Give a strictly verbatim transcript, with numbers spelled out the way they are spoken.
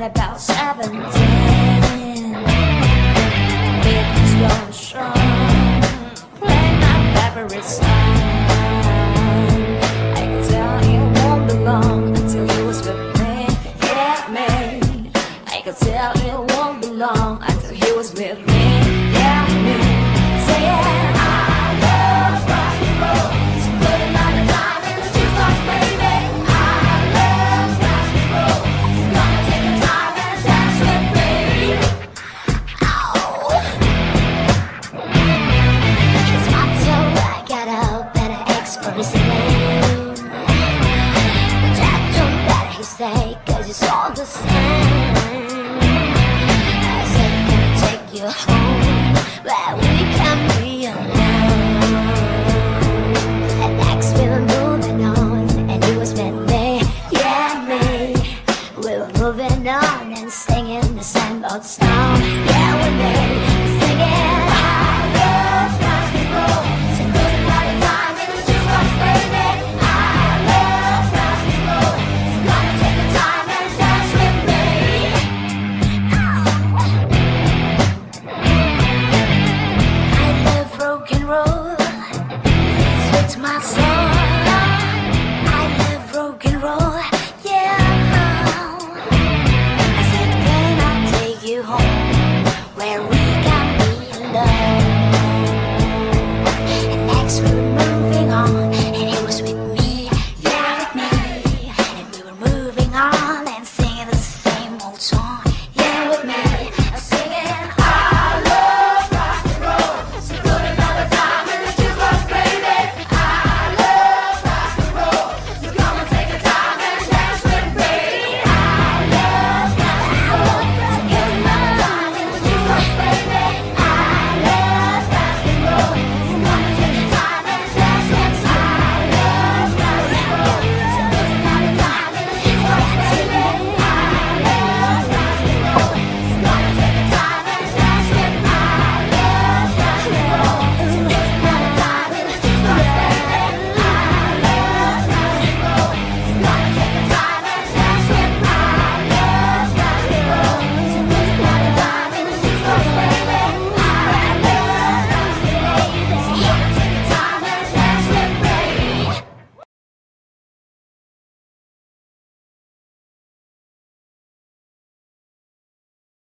about seventeen. It was going strong, playing my favorite song. I could tell it won't be long until he was with me, yeah, me. I could tell it won't be long until he was with me, yeah, me. Say yeah. Cause it's all the same. I said, can I take you home? Where we